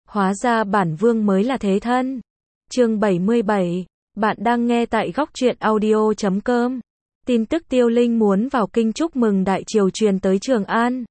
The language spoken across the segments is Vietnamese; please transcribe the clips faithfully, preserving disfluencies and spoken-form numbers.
Hóa ra bản vương mới là thế thân. Chương bảy mươi bảy, bạn đang nghe tại góc truyện audio chấm com. Tin tức Tiêu Linh muốn vào kinh chúc mừng đại triều truyền tới Trường An.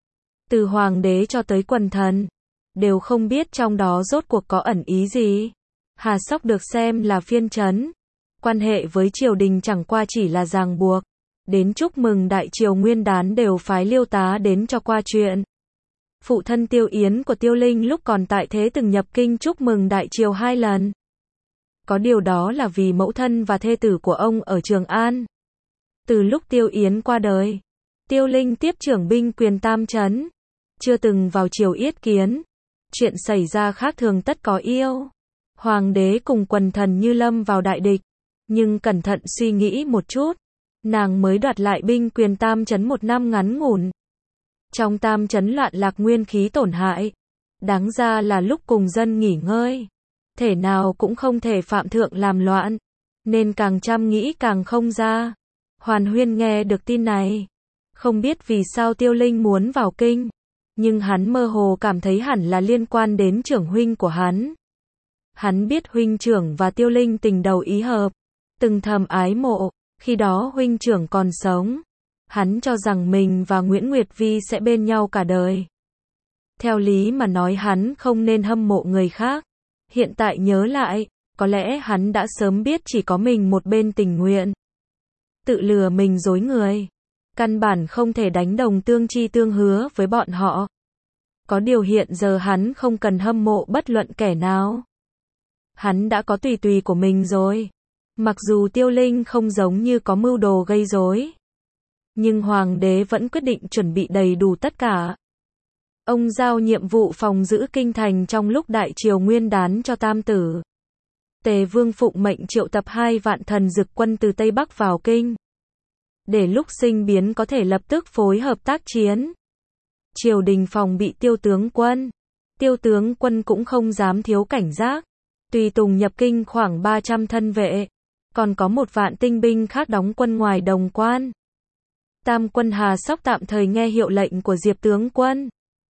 Từ hoàng đế cho tới quần thần, đều không biết trong đó rốt cuộc có ẩn ý gì. Hà Sóc được xem là phiên trấn, quan hệ với triều đình chẳng qua chỉ là ràng buộc. Đến chúc mừng đại triều nguyên đán đều phái liêu tá đến cho qua chuyện. Phụ thân Tiêu Yến của Tiêu Linh lúc còn tại thế từng nhập kinh chúc mừng đại triều hai lần. Có điều đó là vì mẫu thân và thê tử của ông ở Trường An. Từ lúc Tiêu Yến qua đời, Tiêu Linh tiếp trưởng binh quyền tam trấn, chưa từng vào triều yết kiến. Chuyện xảy ra khác thường tất có yêu. Hoàng đế cùng quần thần như lâm vào đại địch, nhưng cẩn thận suy nghĩ một chút, nàng mới đoạt lại binh quyền tam trấn một năm ngắn ngủn. Trong tam trấn loạn lạc nguyên khí tổn hại, đáng ra là lúc cùng dân nghỉ ngơi, thể nào cũng không thể phạm thượng làm loạn, nên càng chăm nghĩ càng không ra. Hoàn Huyên nghe được tin này, không biết vì sao Tiêu Linh muốn vào kinh, nhưng hắn mơ hồ cảm thấy hẳn là liên quan đến trưởng huynh của hắn. Hắn biết huynh trưởng và Tiêu Linh tình đầu ý hợp, từng thầm ái mộ, khi đó huynh trưởng còn sống. Hắn cho rằng mình và Nguyễn Nguyệt Vi sẽ bên nhau cả đời. Theo lý mà nói hắn không nên hâm mộ người khác. Hiện tại nhớ lại, có lẽ hắn đã sớm biết chỉ có mình một bên tình nguyện. Tự lừa mình dối người. Căn bản không thể đánh đồng tương chi tương hứa với bọn họ. Có điều hiện giờ hắn không cần hâm mộ bất luận kẻ nào. Hắn đã có tùy tùy của mình rồi. Mặc dù Tiêu Linh không giống như có mưu đồ gây rối, nhưng hoàng đế vẫn quyết định chuẩn bị đầy đủ tất cả. Ông giao nhiệm vụ phòng giữ kinh thành trong lúc đại triều nguyên đán cho tam tử. Tề Vương phụng mệnh triệu tập hai vạn thần dực quân từ Tây Bắc vào kinh, để lúc sinh biến có thể lập tức phối hợp tác chiến. Triều đình phòng bị Tiêu tướng quân. Tiêu tướng quân cũng không dám thiếu cảnh giác. Tùy tùng nhập kinh khoảng ba trăm thân vệ, còn có một vạn tinh binh khác đóng quân ngoài đồng quan. Tam quân Hà Sóc tạm thời nghe hiệu lệnh của Diệp tướng quân.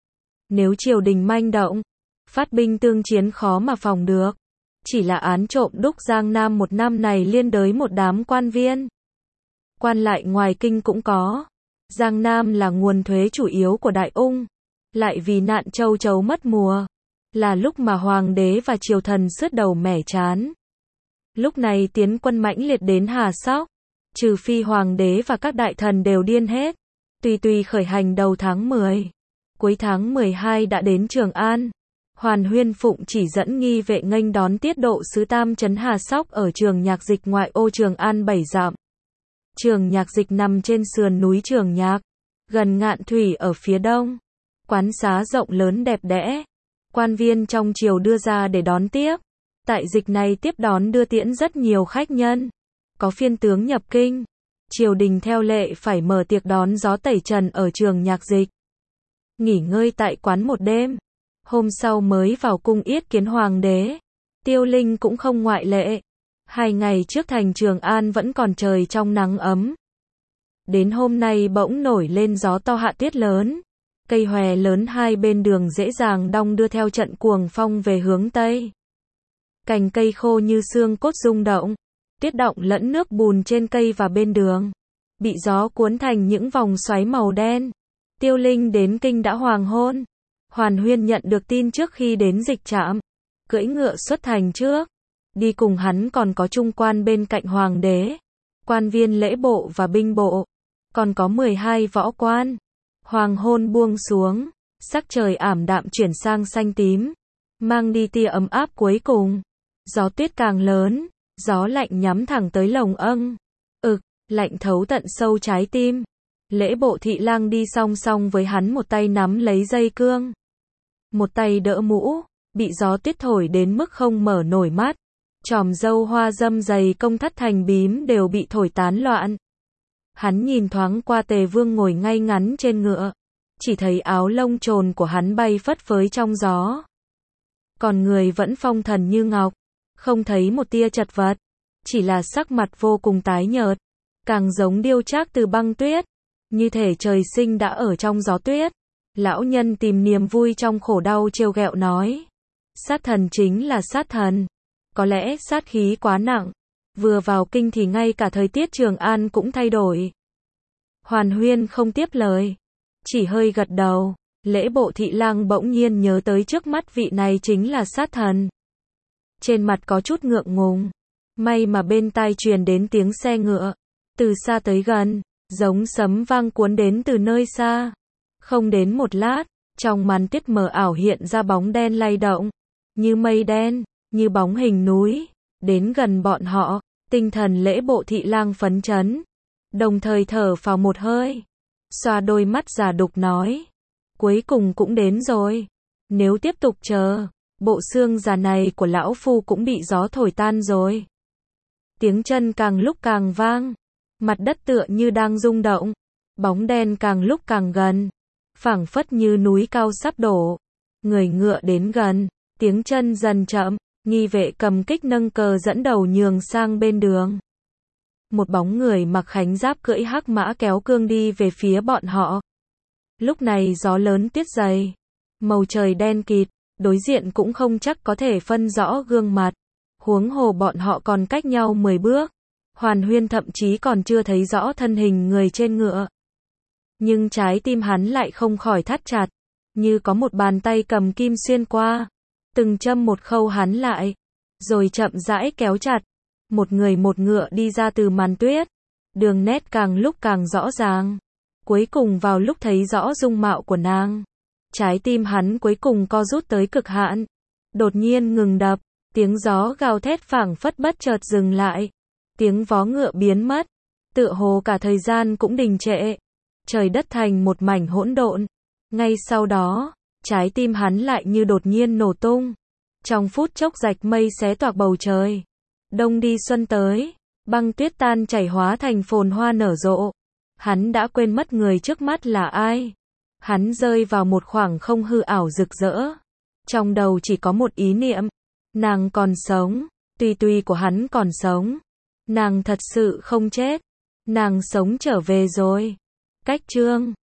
Nếu triều đình manh động, phát binh tương chiến khó mà phòng được. Chỉ là án trộm đúc Giang Nam một năm này liên đới một đám quan viên. Quan lại ngoài kinh cũng có. Giang Nam là nguồn thuế chủ yếu của Đại Ung, lại vì nạn châu chấu mất mùa, là lúc mà hoàng đế và triều thần sứt đầu mẻ chán. Lúc này tiến quân mãnh liệt đến Hà Sóc, trừ phi hoàng đế và các đại thần đều điên hết. Tùy tùy khởi hành đầu tháng mười, cuối tháng mười hai đã đến Trường An. Hoàn Huyên phụng chỉ dẫn nghi vệ nghênh đón tiết độ sứ tam trấn Hà Sóc ở trường Nhạc Dịch ngoại ô Trường An bảy dặm. Trường Nhạc Dịch nằm trên sườn núi Trường Nhạc, gần Ngạn Thủy ở phía đông. Quán xá rộng lớn đẹp đẽ, quan viên trong triều đưa ra để đón tiếp. Tại dịch này tiếp đón đưa tiễn rất nhiều khách nhân. Có phiên tướng nhập kinh, triều đình theo lệ phải mở tiệc đón gió tẩy trần ở Trường Nhạc Dịch. Nghỉ ngơi tại quán một đêm, hôm sau mới vào cung yết kiến hoàng đế. Tiêu Linh cũng không ngoại lệ. Hai ngày trước thành Trường An vẫn còn trời trong nắng ấm. Đến hôm nay bỗng nổi lên gió to hạ tuyết lớn. Cây hòe lớn hai bên đường dễ dàng đong đưa theo trận cuồng phong về hướng Tây. Cành cây khô như xương cốt rung động. Tuyết động lẫn nước bùn trên cây và bên đường, bị gió cuốn thành những vòng xoáy màu đen. Tiêu Linh đến kinh đã hoàng hôn. Hoàn Huyên nhận được tin trước khi đến dịch trạm, cưỡi ngựa xuất thành trước. Đi cùng hắn còn có trung quan bên cạnh hoàng đế, quan viên lễ bộ và binh bộ, còn có mười hai võ quan. Hoàng hôn buông xuống, sắc trời ảm đạm chuyển sang xanh tím, mang đi tia ấm áp cuối cùng. Gió tuyết càng lớn, gió lạnh nhắm thẳng tới lồng âng. Ực, lạnh thấu tận sâu trái tim. Lễ bộ thị lang đi song song với hắn, một tay nắm lấy dây cương, một tay đỡ mũ, bị gió tuyết thổi đến mức không mở nổi mắt. Chòm râu hoa râm dày công thắt thành bím đều bị thổi tán loạn. Hắn nhìn thoáng qua Tề Vương ngồi ngay ngắn trên ngựa, chỉ thấy áo lông trồn của hắn bay phất phới trong gió. Còn người vẫn phong thần như ngọc, không thấy một tia chật vật, chỉ là sắc mặt vô cùng tái nhợt, càng giống điêu trác từ băng tuyết, như thể trời sinh đã ở trong gió tuyết. Lão nhân tìm niềm vui trong khổ đau trêu ghẹo nói: Sát thần chính là sát thần. Có lẽ sát khí quá nặng. Vừa vào kinh thì ngay cả thời tiết Trường An cũng thay đổi. Hoàn Huyên không tiếp lời. Chỉ hơi gật đầu. Lễ Bộ Thị Lang bỗng nhiên nhớ tới trước mắt vị này chính là sát thần. Trên mặt có chút ngượng ngùng. May mà bên tai truyền đến tiếng xe ngựa. Từ xa tới gần. Giống sấm vang cuốn đến từ nơi xa. Không đến một lát. Trong màn tuyết mờ ảo hiện ra bóng đen lay động. Như mây đen. Như bóng hình núi. Đến gần bọn họ. Tinh thần Lễ Bộ Thị Lang phấn chấn. Đồng thời thở phào một hơi. Xoa đôi mắt già đục nói. Cuối cùng cũng đến rồi. Nếu tiếp tục chờ, bộ xương già này của lão phu cũng bị gió thổi tan rồi. Tiếng chân càng lúc càng vang. Mặt đất tựa như đang rung động. Bóng đen càng lúc càng gần. Phảng phất như núi cao sắp đổ. Người ngựa đến gần. Tiếng chân dần chậm. Nghi vệ cầm kích nâng cờ dẫn đầu nhường sang bên đường. Một bóng người mặc khánh giáp cưỡi hắc mã kéo cương đi về phía bọn họ. Lúc này gió lớn tuyết dày. Màu trời đen kịt. Đối diện cũng không chắc có thể phân rõ gương mặt. Huống hồ bọn họ còn cách nhau mười bước. Hoàn Huyên thậm chí còn chưa thấy rõ thân hình người trên ngựa. Nhưng trái tim hắn lại không khỏi thắt chặt. Như có một bàn tay cầm kim xuyên qua. Từng châm một khâu hắn lại. Rồi chậm rãi kéo chặt. Một người một ngựa đi ra từ màn tuyết. Đường nét càng lúc càng rõ ràng. Cuối cùng vào lúc thấy rõ dung mạo của nàng. Trái tim hắn cuối cùng co rút tới cực hạn. Đột nhiên ngừng đập. Tiếng gió gào thét phảng phất bất chợt dừng lại. Tiếng vó ngựa biến mất. Tựa hồ cả thời gian cũng đình trệ. Trời đất thành một mảnh hỗn độn. Ngay sau đó, trái tim hắn lại như đột nhiên nổ tung. Trong phút chốc rạch mây xé toạc bầu trời. Đông đi xuân tới. Băng tuyết tan chảy hóa thành phồn hoa nở rộ. Hắn đã quên mất người trước mắt là ai. Hắn rơi vào một khoảng không hư ảo rực rỡ. Trong đầu chỉ có một ý niệm. Nàng còn sống. Tùy tùy của hắn còn sống. Nàng thật sự không chết. Nàng sống trở về rồi. Cách chương